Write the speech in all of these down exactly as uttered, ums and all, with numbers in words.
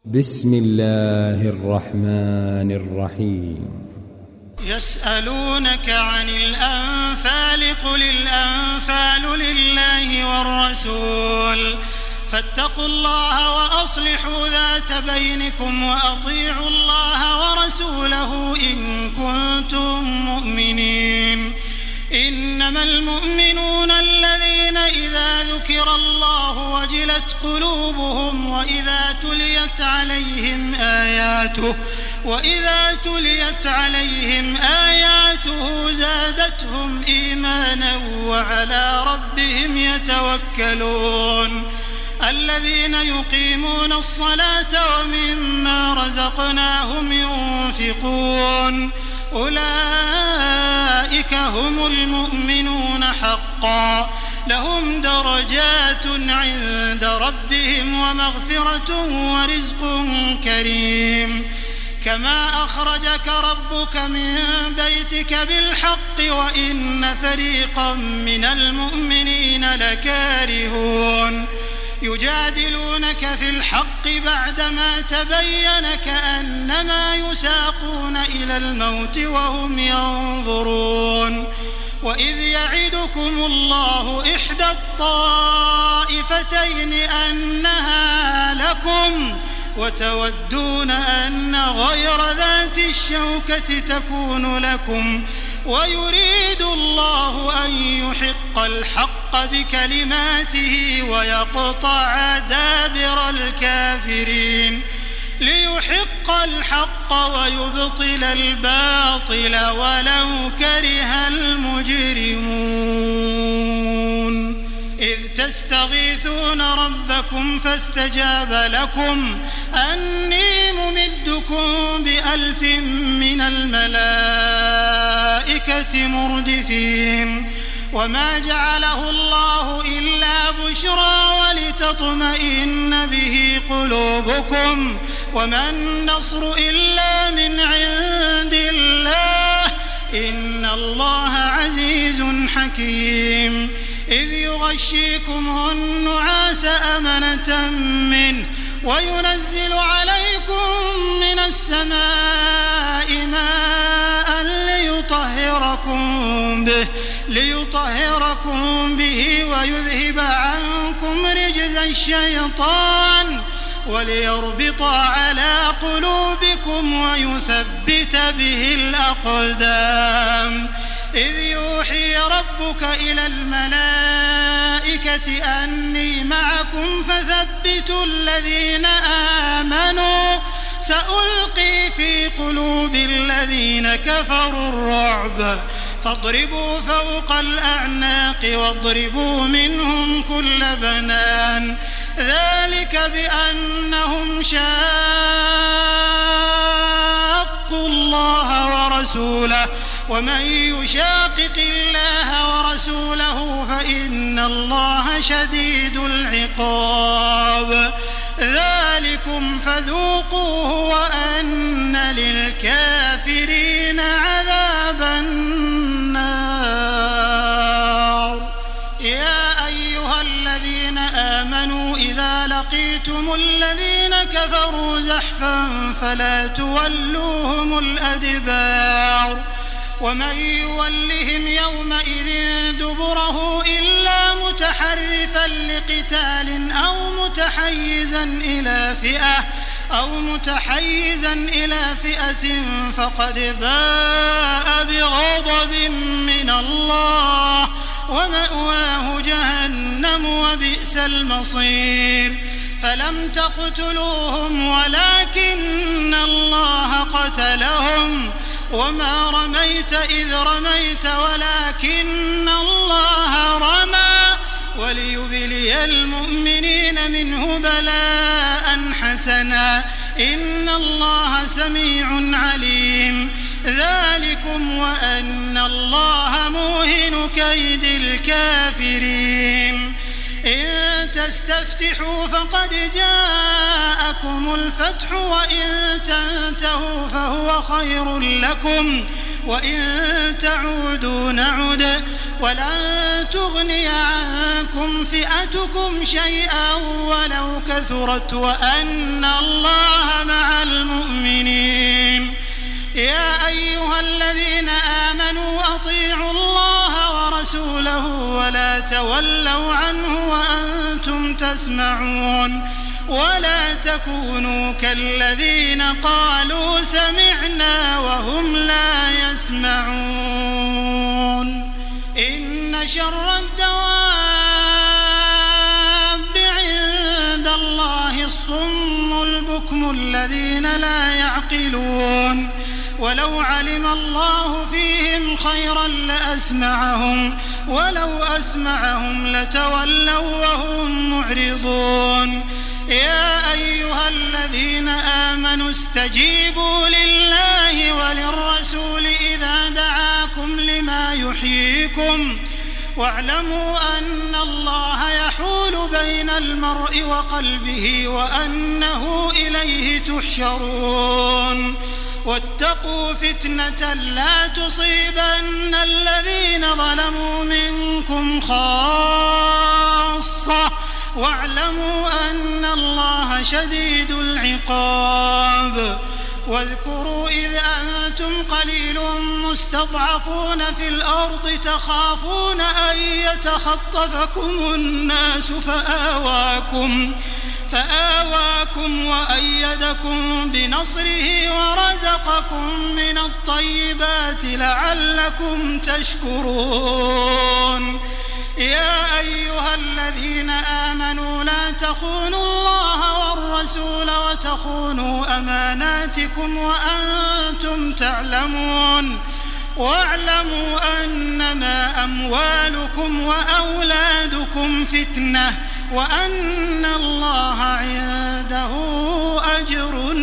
بسم الله الرحمن الرحيم. يسألونك عن الأنفال قل الأنفال لله والرسول فاتقوا الله وأصلحوا ذات بينكم وأطيعوا الله ورسوله إن كنتم مؤمنين. إنما المؤمنون الذين إذا ذكر الله وجلت قلوبهم وإذا تليت عليهم آياته وإذا تليت عليهم آياته زادتهم إيمانا وعلى ربهم يتوكلون. الذين يقيمون الصلاة ومما رزقناهم ينفقون أولئك هم المؤمنون حقا لهم درجات عند ربهم ومغفرة ورزق كريم. كما أخرجك ربك من بيتك بالحق وإن فريقا من المؤمنين لكارهون. يجادلونك في الحق بعدما تبين كأنما يساقون إلى الموت وهم ينظرون. وإذ يعدكم الله إحدى الطائفتين أنها لكم وتودون أن غير ذات الشوكة تكون لكم ويريد الله أن يحق الحق بكلماته ويقطع دابر الكافرين ليحق الحق ويبطل الباطل ولو كره المجرمون. إذ تستغيثون ربكم فاستجاب لكم أني ممدكم بألف من الملائكة مردفين. وما جعله الله إلا بشرى ولتطمئن به قلوبكم وما النصر إلا من عند الله إن الله عزيز حكيم. إذ يغشيكم النعاس أمنة منه وينزل عليكم من السماء ماء ليطهركم به ليطهركم به ويذهب عنكم رجز الشيطان وليربط على قلوبكم ويثبت به الأقدام. إذ يوحي ربك إلى الملائكة أني معكم فثبتوا الذين آمنوا سألقي في قلوب الذين كفروا الرعب فاضربوا فوق الأعناق واضربوا منهم كل بنان. ذلك بأنهم شاقوا الله ورسوله ومن يشاقق الله ورسوله فإن الله شديد العقاب. ذلكم فذوقوه وأن للكافرين عذاب النار. يا أيها الذين آمنوا إذا لقيتم الذين كفروا زحفا فلا تولوهم الأدبار ومن يولهم يومئذ دبره إلا متحرفا لقتال أو متحيزا إلى فئة أو متحيزا إلى فئة فقد باء بغضب من الله ومأواه جهنم وبئس المصير. فلم تقتلوهم ولكن الله قتلهم وما رميت إذ رميت ولكن الله رمى وليبلي المؤمنين منه بلاء حسنا إن الله سميع عليم. ذلكم وأن الله موهن كيد الكافرين. إن تستفتحوا فقد جاءكم الفتح وإن تنتهوا فهو خير لكم وإن تعودوا نعد ولن تغني عنكم فئتكم شيئا ولو كثرت وأن الله تولوا عنه وأنتم تسمعون ولا تكونوا كالذين قالوا سمعنا وهم لا يسمعون إن شر الدواب عند الله الصم البكم الذين لا يعقلون ولو علم الله فيهم خيرا لأسمعهم ولو أسمعهم لتولوا وهم معرضون يا أيها الذين آمنوا استجيبوا لله وللرسول إذا دعاكم لما يحييكم واعلموا أن الله يحول بين المرء وقلبه وأنه إليه تحشرون واتقوا فتنة لا تصيبن الذين ظلموا منكم خاصة واعلموا أن الله شديد العقاب واذكروا إذ أنتم قليل مستضعفون في الأرض تخافون أن يتخطفكم الناس فآواكم فآواكم وأيدكم بنصره ورزقكم من الطيبات لعلكم تشكرون يا أيها الذين آمنوا لا تخونوا الله والرسول وتخونوا أماناتكم وأنتم تعلمون واعلموا أنما أموالكم وأولادكم فتنة وأن الله عنده أجر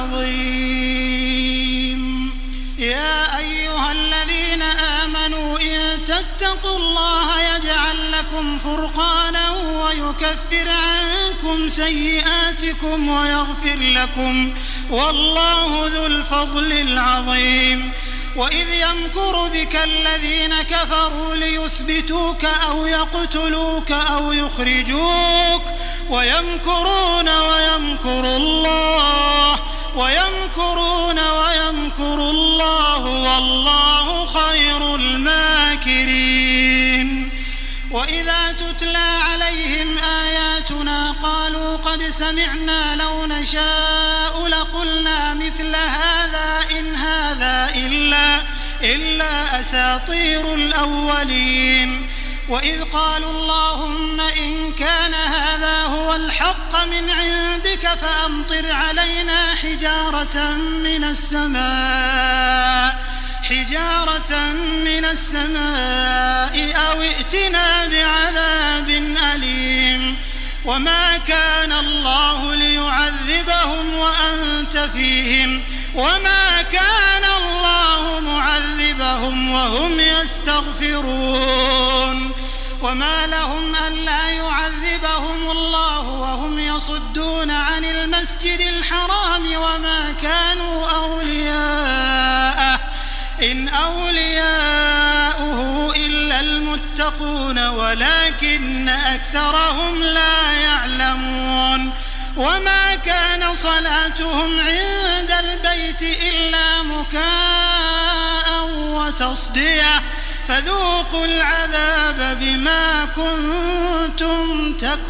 عظيم يا أيها الذين آمنوا إن تتقوا الله يجعل لكم فرقانا ويكفر عنكم سيئاتكم ويغفر لكم والله ذو الفضل العظيم وإذ يمكر بك الذين كفروا ليثبتوك أو يقتلوك أو يخرجوك ويمكرون ويمكر الله ويمكرون ويمكر الله والله خير الماكرين وإذا تتلى عليهم آياتنا قالوا قد سمعنا لو نشاء لقلنا مثل هذا إن هذا إلا, إلا أساطير الأولين وإذ قالوا اللهم إن كان هذا هو الحق من عندك فأمطر علينا حجارة من السماء حجارة من السماء أو ائتنا بعذاب أليم وما كان الله ليعذبهم وأنت فيهم وما كان الله معذبهم وهم يستغفرون وما لهم ألا يعذبهم الله وهم يصدون عن المسجد الحرام وما كانوا أولياءه إن أولياؤه إلا المتقون ولكن أكثرهم لا يعلمون وما كان صلاتهم عند البيت إلا مكاء وتصدية فذوقوا العذاب بما كنتم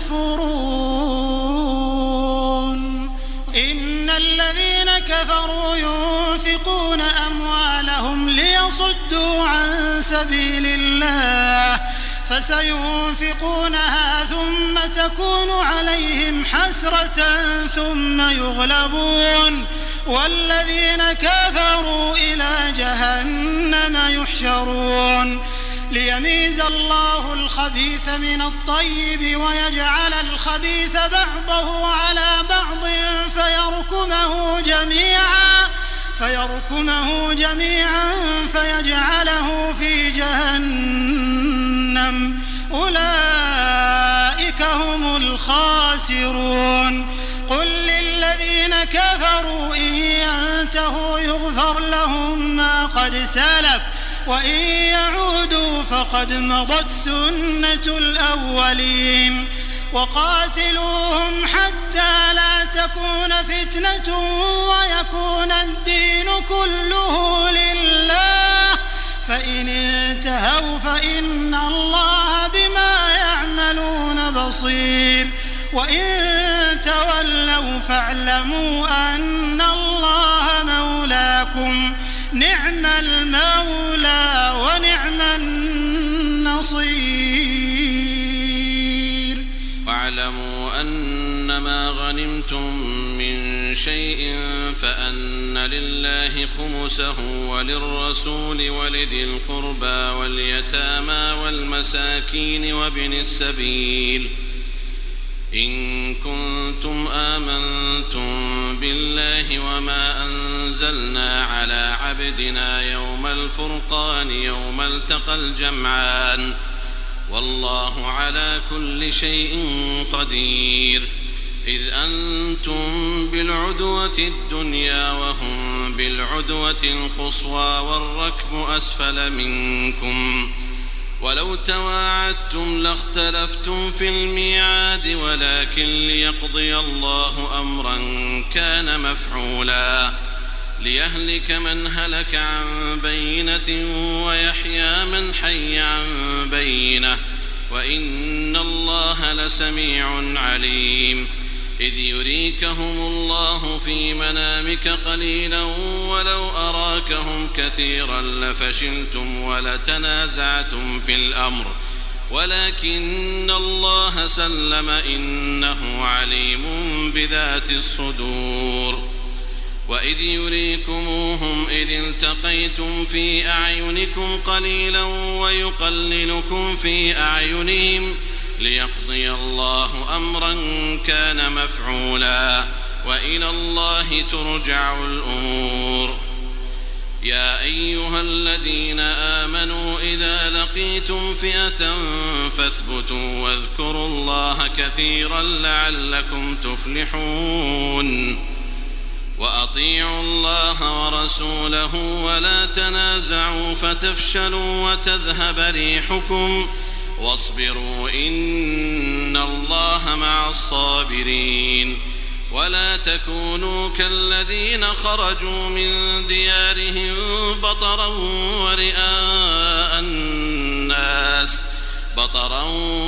تكفرون إن الذين كفروا ينفقون أموالهم ليصدوا عن سبيل الله فسينفقونها ثم تكون عليهم حسرة ثم يغلبون والذين كفروا إلى جهنم يحشرون ليميز الله الخبيث من الطيب ويجعل الخبيث بعضه على بعض فيركمه جميعا فيركمه جميعا فيجعله في جهنم أولئك هم الخاسرون قل للذين كفروا إن ينتهوا يغفر لهم ما قد سلف وإن يعودوا فقد مضت سنة الأولين وقاتلوهم حتى لا تكون فتنة ويكون الدين كله لله فإن انتهوا فإن الله بما يعلمون بصير وإن تولوا فاعلموا أن الله مولاكم نعم المولى ونعم النصير. واعلموا أنما غنمتم من شيء فأن لله خمسه وللرسول ولذي القربى واليتامى والمساكين وابن السبيل إن كنتم آمنتم بالله وما أنزلنا على عبدنا يوم الفرقان يوم التقى الجمعان والله على كل شيء قدير. إذ أنتم بالعدوة الدنيا وهم بالعدوة القصوى والركب أسفل منكم ولو تواعدتم لاختلفتم في الميعاد ولكن ليقضي الله أمرا كان مفعولا ليهلك من هلك عن بينة ويحيى من حي عن بينة وإن الله لسميع عليم. إذ يريكهم الله في منامك قليلا ولو أراكهم كثيرا لفشلتم ولتنازعتم في الأمر ولكن الله سلم إنه عليم بذات الصدور. وإذ يريكموهم إذ التقيتم في أعينكم قليلا ويقللكم في أعينهم ليقضي الله أمرا كان مفعولا وإلى الله ترجع الأمور. يا أيها الذين آمنوا إذا لقيتم فئة فاثبتوا واذكروا الله كثيرا لعلكم تفلحون. وأطيعوا الله ورسوله ولا تنازعوا فتفشلوا وتذهب ريحكم واصبروا إن الله مع الصابرين. ولا تكونوا كالذين خرجوا من ديارهم بطرا ورئاء الناس بطرا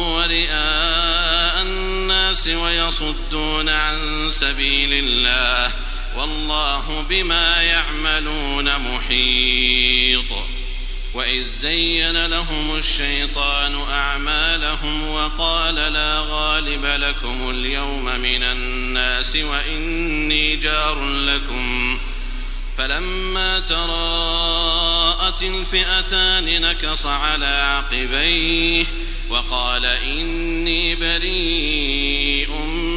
ورئاء الناس ويصدون عن سبيل الله والله بما يعملون محيط. وإذ زين لهم الشيطان أعمالهم وقال لا غالب لكم اليوم من الناس وإني جار لكم فلما تراءت الفئتان نكص على عقبيه وقال إني بريء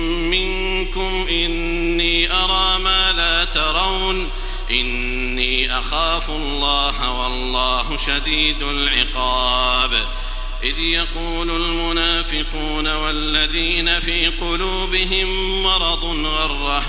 منكم إني أرى ما لا ترون إني أخاف الله والله شديد العقاب. إذ يقول المنافقون والذين في قلوبهم مرض غر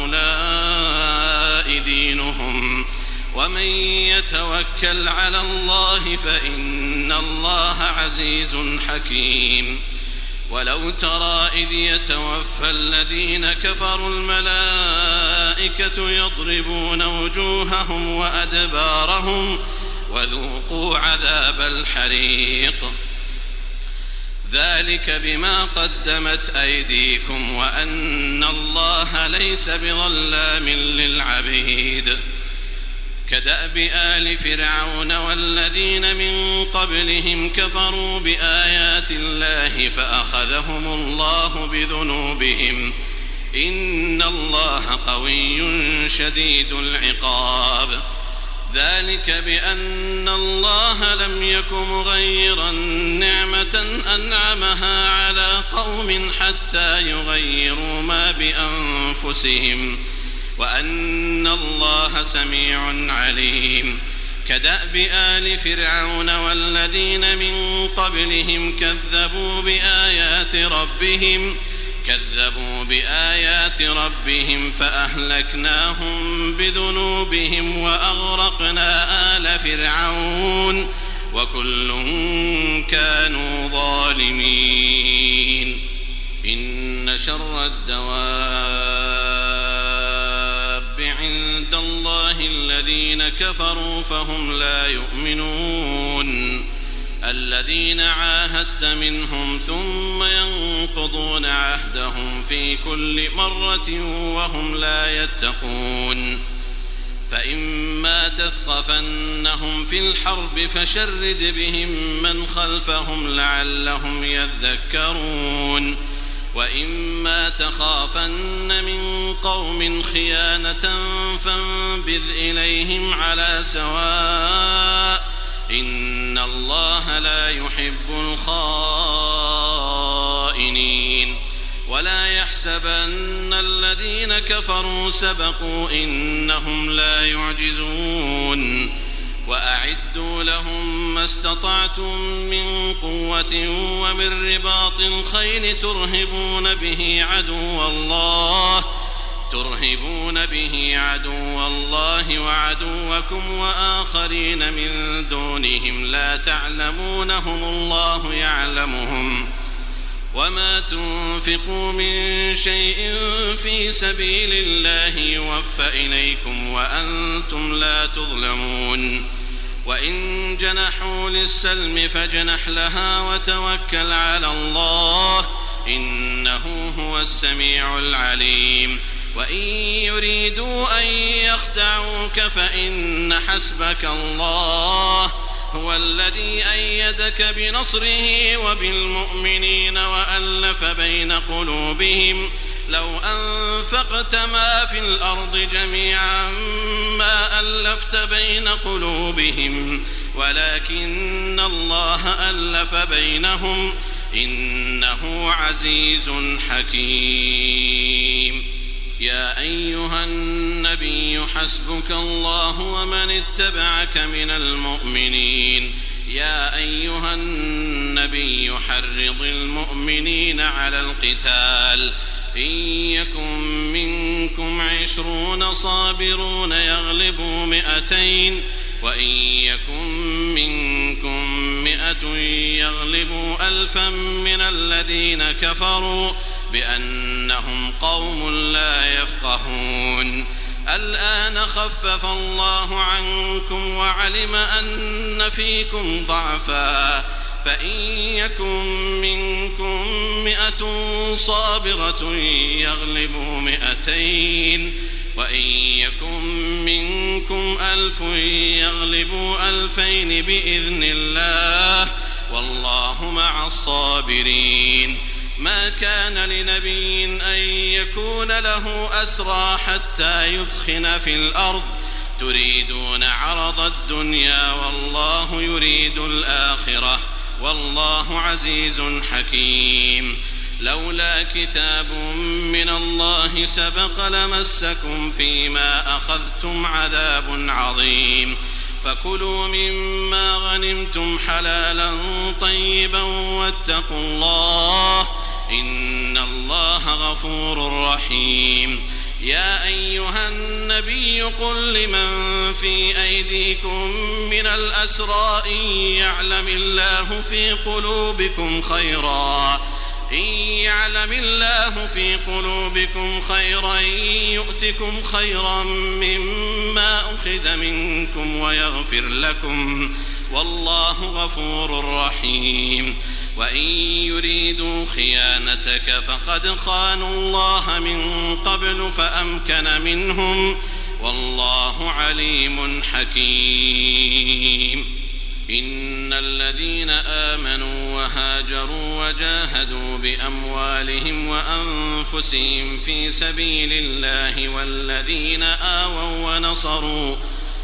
هؤلاء دينهم ومن يتوكل على الله فإن الله عزيز حكيم. ولو ترى إذ يتوفى الذين كفروا الملائكة يضربون وجوههم وأدبارهم وذوقوا عذاب الحريق ذلك بما قدمت أيديكم وأن الله ليس بظلام للعبيد. كدأب آل فرعون والذين من قبلهم كفروا بآيات الله فأخذهم الله بذنوبهم إن الله قوي شديد العقاب. ذلك بأن الله لم يك مغيرا نعمة أنعمها على قوم حتى يغيروا ما بأنفسهم وأن الله سميع عليم. كدأب آل فرعون والذين من قبلهم كذبوا بآيات ربهم كذبوا بآيات ربهم فأهلكناهم بذنوبهم وأغرقنا آل فرعون وكل كانوا ظالمين. إن شر الدواب عند الله الذين كفروا فهم لا يؤمنون. الذين عاهدت منهم ثم ينقضون عهدهم في كل مرة وهم لا يتقون فإما تثقفنهم في الحرب فشرد بهم من خلفهم لعلهم يذكرون وإما تخافن من قوم خيانة فانبذ إليهم على سواء إن الله لا يحب الخائنين ولا يحسبن الذين كفروا سبقوا إنهم لا يعجزون وأعدوا لهم ما استطعتم من قوة ومن رباط الخيل ترهبون به عدو الله ترهبون به عدو الله وعدوكم وآخرين من دونهم لا تعلمونهم الله يعلمهم وما تنفقوا من شيء في سبيل الله يوفى إليكم وأنتم لا تظلمون وإن جنحوا للسلم فاجنح لها وتوكل على الله إنه هو السميع العليم وإن يريدوا أن يخدعوك فإن حسبك الله هو الذي أيدك بنصره وبالمؤمنين وألف بين قلوبهم لو أنفقت ما في الأرض جميعا ما ألفت بين قلوبهم ولكن الله ألف بينهم إنه عزيز حكيم يا أيها النبي حسبك الله ومن اتبعك من المؤمنين يا أيها النبي حرض المؤمنين على القتال إن يكن منكم عشرون صابرون يغلبوا مئتين وإن يكن منكم مئة يغلبوا ألفا من الذين كفروا بأنهم قوم لا يفقهون الآن خفف الله عنكم وعلم أن فيكم ضعفا فإن يكن منكم مئة صابرة يغلبوا مئتين وإن يكن منكم ألف يغلبوا ألفين بإذن الله والله مع الصابرين ما كان لنبي أن يكون له أسرى حتى يثخن في الأرض تريدون عرض الدنيا والله يريد الآخرة والله عزيز حكيم لولا كتاب من الله سبق لمسكم فيما أخذتم عذاب عظيم فكلوا مما غنمتم حلالا طيبا واتقوا الله إن الله غفور رحيم يا أيها النبي قل لمن في أيديكم من الأسرى إن يعلم الله في قلوبكم خيرا إن يعلم الله في قلوبكم خيرا يؤتكم خيرا مما أخذ منكم ويغفر لكم والله غفور رحيم وإن يريدوا خيانتك فقد خانوا الله من قبل فأمكن منهم والله عليم حكيم إن الذين آمنوا وهاجروا وجاهدوا بأموالهم وأنفسهم في سبيل الله والذين آووا ونصروا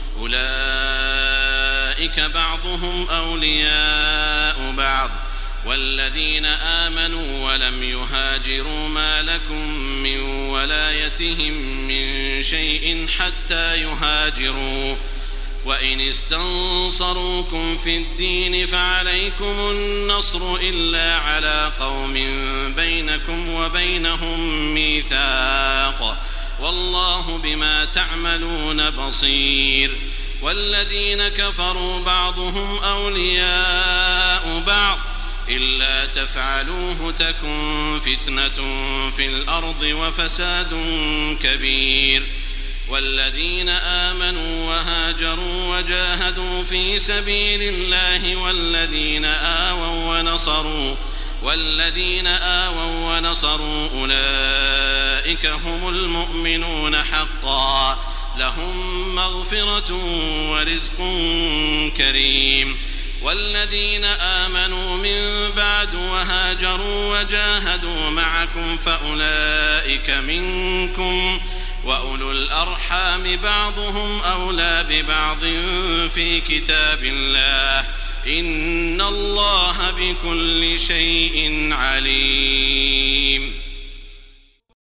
أولئك بعضهم أولياء بعض والذين آمنوا ولم يهاجروا ما لكم من ولايتهم من شيء حتى يهاجروا وإن استنصروكم في الدين فعليكم النصر إلا على قوم بينكم وبينهم ميثاق والله بما تعملون بصير والذين كفروا بعضهم أولياء بعض إلا تفعلوه تكن فتنة في الأرض وفساد كبير والذين آمنوا وهاجروا وجاهدوا في سبيل الله والذين آووا ونصروا والذين آووا ونصروا أولئك هم المؤمنون حقا لهم مغفرة ورزق كريم. والذين آمنوا من بعد وهاجروا وجاهدوا معكم فأولئك منكم وأولو الأرحام بعضهم أولى ببعض في كتاب الله إن الله بكل شيء عليم.